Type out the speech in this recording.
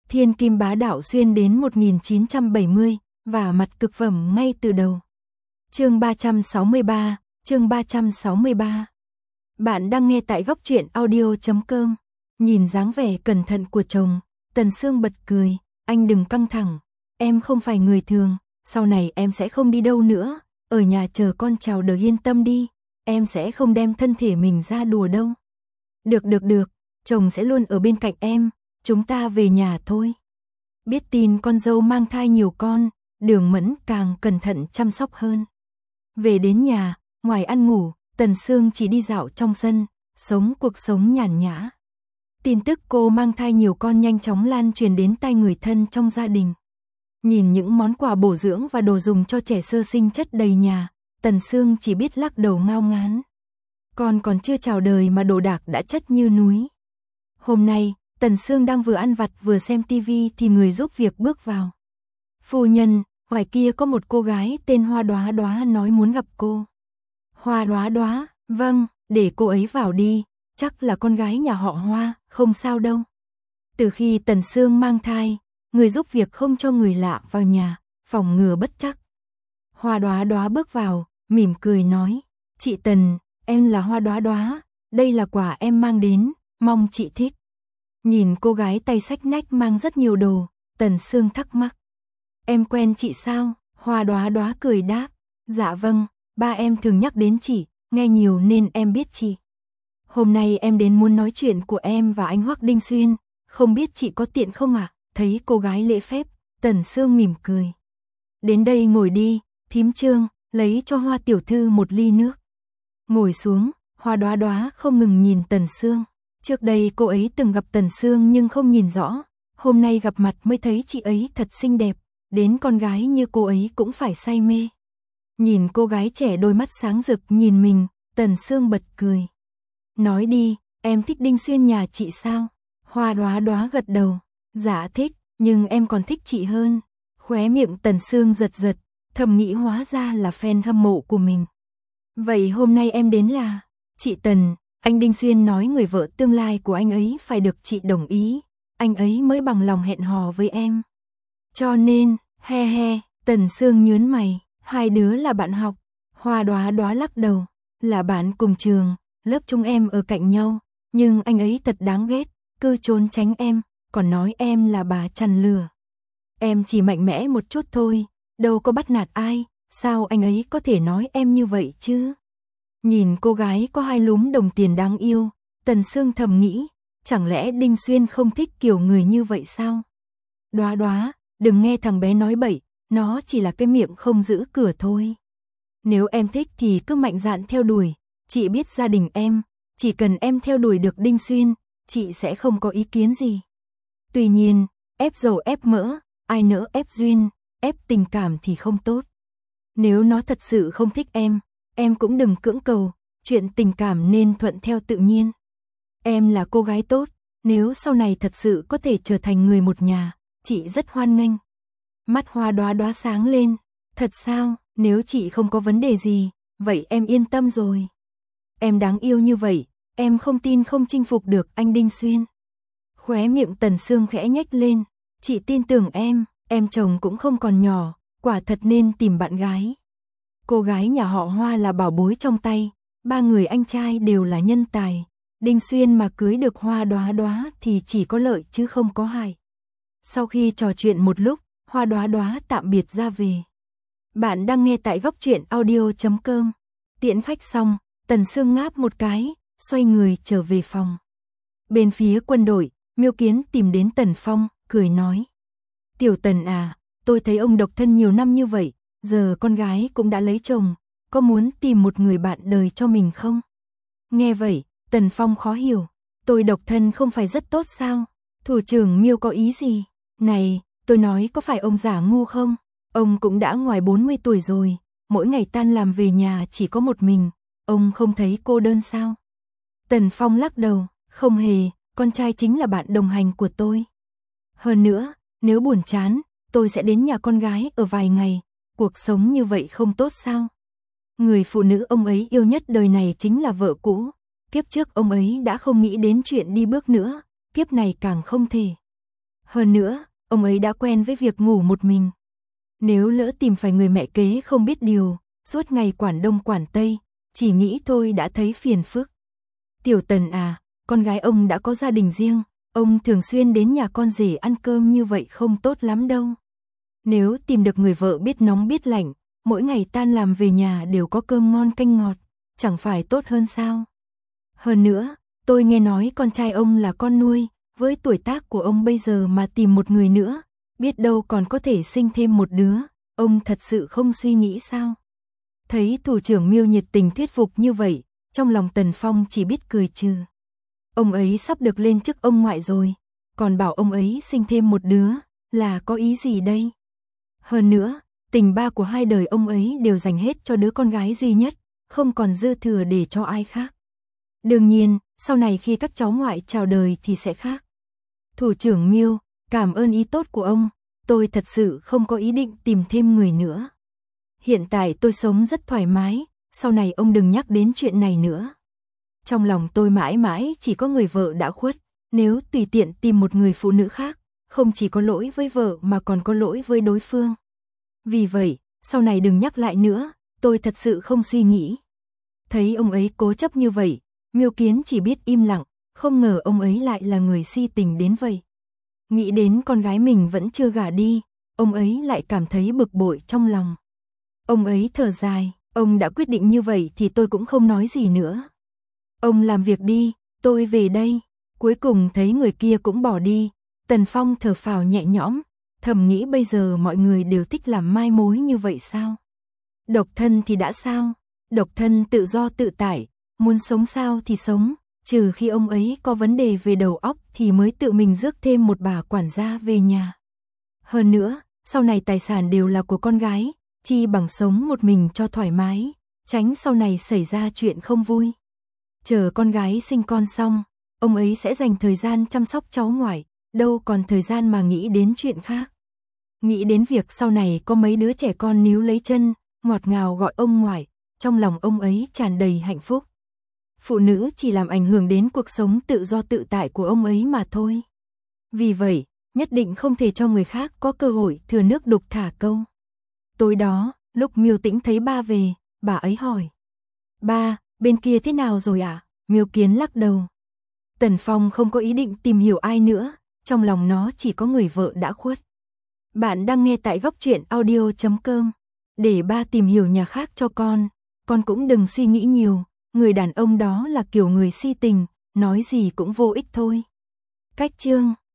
Thiên kim bá đạo xuyên đến 1970, và mặt cực phẩm ngay từ đầu. Chương 363, chương 363. Bạn đang nghe tại góc truyện audio.com. Nhìn dáng vẻ cẩn thận của chồng, Tần Sương bật cười, anh đừng căng thẳng, em không phải người thường, sau này em sẽ không đi đâu nữa, ở nhà chờ con chào đời yên tâm đi, em sẽ không đem thân thể mình ra đùa đâu. Được, chồng sẽ luôn ở bên cạnh em, chúng ta về nhà thôi. Biết tin con dâu mang thai nhiều con, Đường Mẫn càng cẩn thận chăm sóc hơn. Về đến nhà, ngoài ăn ngủ, Tần Sương chỉ đi dạo trong sân, sống cuộc sống nhàn nhã. Tin tức cô mang thai nhiều con nhanh chóng lan truyền đến tai người thân trong gia đình. Nhìn những món quà bổ dưỡng và đồ dùng cho trẻ sơ sinh chất đầy nhà, Tần Sương chỉ biết lắc đầu ngao ngán. Con còn chưa chào đời mà đồ đạc đã chất như núi. Hôm nay, Tần Sương đang vừa ăn vặt vừa xem tivi thì người giúp việc bước vào. Phu nhân, ngoài kia có một cô gái tên Hoa Đóa Đóa nói muốn gặp cô. Hoa Đóa Đóa, vâng, để cô ấy vào đi, chắc là con gái nhà họ Hoa, không sao đâu. Từ khi Tần Sương mang thai, người giúp việc không cho người lạ vào nhà, phòng ngừa bất trắc. Hoa Đóa Đóa bước vào, mỉm cười nói, chị Tần, em là Hoa Đóa Đóa, đây là quà em mang đến, mong chị thích. Nhìn cô gái tay xách nách mang rất nhiều đồ, Tần Sương thắc mắc. Em quen chị sao? Hoa Đóa Đóa cười đáp, dạ vâng, ba em thường nhắc đến chị, nghe nhiều nên em biết chị. Hôm nay em đến muốn nói chuyện của em và anh Hoắc Đinh Xuyên, không biết chị có tiện không ạ? Thấy cô gái lễ phép, Tần Sương mỉm cười. Đến đây ngồi đi, thím Trương, lấy cho Hoa tiểu thư một ly nước. Ngồi xuống, Hoa Đóa Đóa không ngừng nhìn Tần Sương. Trước đây cô ấy từng gặp Tần Sương nhưng không nhìn rõ, hôm nay gặp mặt mới thấy chị ấy thật xinh đẹp, đến con gái như cô ấy cũng phải say mê. Nhìn cô gái trẻ đôi mắt sáng rực nhìn mình, Tần Sương bật cười. Nói đi, em thích Đinh Xuyên nhà chị sao? Hoa Đóa Đóa gật đầu, dạ thích, nhưng em còn thích chị hơn. Khóe miệng Tần Sương giật giật, thầm nghĩ hóa ra là fan hâm mộ của mình. Vậy hôm nay em đến là, chị Tần, anh Đinh Xuyên nói người vợ tương lai của anh ấy phải được chị đồng ý, anh ấy mới bằng lòng hẹn hò với em. Cho nên, he, Tần Sương nhướng mày, hai đứa là bạn học. Hoa Đóa Đóa lắc đầu, là bạn cùng trường, lớp chúng em ở cạnh nhau, nhưng anh ấy thật đáng ghét, cứ trốn tránh em, còn nói em là bà chằn lừa. Em chỉ mạnh mẽ một chút thôi, đâu có bắt nạt ai, sao anh ấy có thể nói em như vậy chứ? Nhìn cô gái có hai lúm đồng tiền đáng yêu, Tần Sương thầm nghĩ, chẳng lẽ Đinh Xuyên không thích kiểu người như vậy sao? Đóa Đóa, đừng nghe thằng bé nói bậy, nó chỉ là cái miệng không giữ cửa thôi. Nếu em thích thì cứ mạnh dạn theo đuổi, chị biết gia đình em, chỉ cần em theo đuổi được Đinh Xuyên, chị sẽ không có ý kiến gì. Tuy nhiên, ép dầu ép mỡ, ai nỡ ép duyên, ép tình cảm thì không tốt. Nếu nó thật sự không thích em cũng đừng cưỡng cầu, chuyện tình cảm nên thuận theo tự nhiên. Em là cô gái tốt, nếu sau này thật sự có thể trở thành người một nhà, chị rất hoan nghênh. Mắt Hoa Đóa Đóa sáng lên, thật sao, nếu chị không có vấn đề gì, vậy em yên tâm rồi. Em đáng yêu như vậy, em không tin không chinh phục được anh Đinh Xuyên. Khóe miệng Tần Sương khẽ nhếch lên, chị tin tưởng em chồng cũng không còn nhỏ, quả thật nên tìm bạn gái. Cô gái nhà họ Hoa là bảo bối trong tay, ba người anh trai đều là nhân tài, Đinh Xuyên mà cưới được Hoa Đóa Đóa thì chỉ có lợi chứ không có hại. Sau khi trò chuyện một lúc, Hoa Đóa Đóa tạm biệt ra về. Bạn đang nghe tại góc truyện audio.com. Tiễn khách xong, Tần Sương ngáp một cái, xoay người trở về phòng. Bên phía quân đội, Miêu Kiến tìm đến Tần Phong, cười nói. Tiểu Tần à, tôi thấy ông độc thân nhiều năm như vậy, giờ con gái cũng đã lấy chồng, có muốn tìm một người bạn đời cho mình không? Nghe vậy, Tần Phong khó hiểu, tôi độc thân không phải rất tốt sao? Thủ trưởng Miêu có ý gì? Này, tôi nói có phải ông giả ngu không? Ông cũng đã ngoài 40 tuổi rồi, mỗi ngày tan làm về nhà chỉ có một mình, ông không thấy cô đơn sao? Tần Phong lắc đầu, không hề, con trai chính là bạn đồng hành của tôi. Hơn nữa, nếu buồn chán, tôi sẽ đến nhà con gái ở vài ngày, cuộc sống như vậy không tốt sao? Người phụ nữ ông ấy yêu nhất đời này chính là vợ cũ, kiếp trước ông ấy đã không nghĩ đến chuyện đi bước nữa, kiếp này càng không thể. Hơn nữa, ông ấy đã quen với việc ngủ một mình. Nếu lỡ tìm phải người mẹ kế không biết điều, suốt ngày quản đông quản tây, chỉ nghĩ thôi đã thấy phiền phức. Tiểu Tần à, con gái ông đã có gia đình riêng, ông thường xuyên đến nhà con rể ăn cơm như vậy không tốt lắm đâu. Nếu tìm được người vợ biết nóng biết lạnh, mỗi ngày tan làm về nhà đều có cơm ngon canh ngọt, chẳng phải tốt hơn sao? Hơn nữa, tôi nghe nói con trai ông là con nuôi, với tuổi tác của ông bây giờ mà tìm một người nữa, biết đâu còn có thể sinh thêm một đứa, ông thật sự không suy nghĩ sao? Thấy thủ trưởng Miêu nhiệt tình thuyết phục như vậy, trong lòng Tần Phong chỉ biết cười trừ. Ông ấy sắp được lên chức ông ngoại rồi, còn bảo ông ấy sinh thêm một đứa, là có ý gì đây? Hơn nữa, tình ba của hai đời ông ấy đều dành hết cho đứa con gái duy nhất, không còn dư thừa để cho ai khác. Đương nhiên, sau này khi các cháu ngoại chào đời thì sẽ khác. Thủ trưởng Miêu, cảm ơn ý tốt của ông, tôi thật sự không có ý định tìm thêm người nữa. Hiện tại tôi sống rất thoải mái, sau này ông đừng nhắc đến chuyện này nữa. Trong lòng tôi mãi mãi chỉ có người vợ đã khuất, nếu tùy tiện tìm một người phụ nữ khác, không chỉ có lỗi với vợ mà còn có lỗi với đối phương. Vì vậy, sau này đừng nhắc lại nữa, tôi thật sự không suy nghĩ. Thấy ông ấy cố chấp như vậy, Miêu Kiến chỉ biết im lặng, không ngờ ông ấy lại là người si tình đến vậy. Nghĩ đến con gái mình vẫn chưa gả đi, ông ấy lại cảm thấy bực bội trong lòng. Ông ấy thở dài, ông đã quyết định như vậy thì tôi cũng không nói gì nữa. Ông làm việc đi, tôi về đây. Cuối cùng thấy người kia cũng bỏ đi, Tần Phong thở phào nhẹ nhõm, thầm nghĩ bây giờ mọi người đều thích làm mai mối như vậy sao? Độc thân thì đã sao? Độc thân tự do tự tại, muốn sống sao thì sống, trừ khi ông ấy có vấn đề về đầu óc thì mới tự mình rước thêm một bà quản gia về nhà. Hơn nữa, sau này tài sản đều là của con gái, chi bằng sống một mình cho thoải mái, tránh sau này xảy ra chuyện không vui. Chờ con gái sinh con xong, ông ấy sẽ dành thời gian chăm sóc cháu ngoại, đâu còn thời gian mà nghĩ đến chuyện khác. Nghĩ đến việc sau này có mấy đứa trẻ con níu lấy chân, ngọt ngào gọi ông ngoại, trong lòng ông ấy tràn đầy hạnh phúc. Phụ nữ chỉ làm ảnh hưởng đến cuộc sống tự do tự tại của ông ấy mà thôi. Vì vậy, nhất định không thể cho người khác có cơ hội thừa nước đục thả câu. Tối đó, lúc Miêu Tĩnh thấy ba về, bà ấy hỏi: "Ba, bên kia thế nào rồi ạ?" Miêu Kiến lắc đầu. Tần Phong không có ý định tìm hiểu ai nữa, trong lòng nó chỉ có người vợ đã khuất. Bạn đang nghe tại Góc Truyện Audio.com. Để ba tìm hiểu nhà khác cho con cũng đừng suy nghĩ nhiều, người đàn ông đó là kiểu người si tình, nói gì cũng vô ích thôi. Cách chương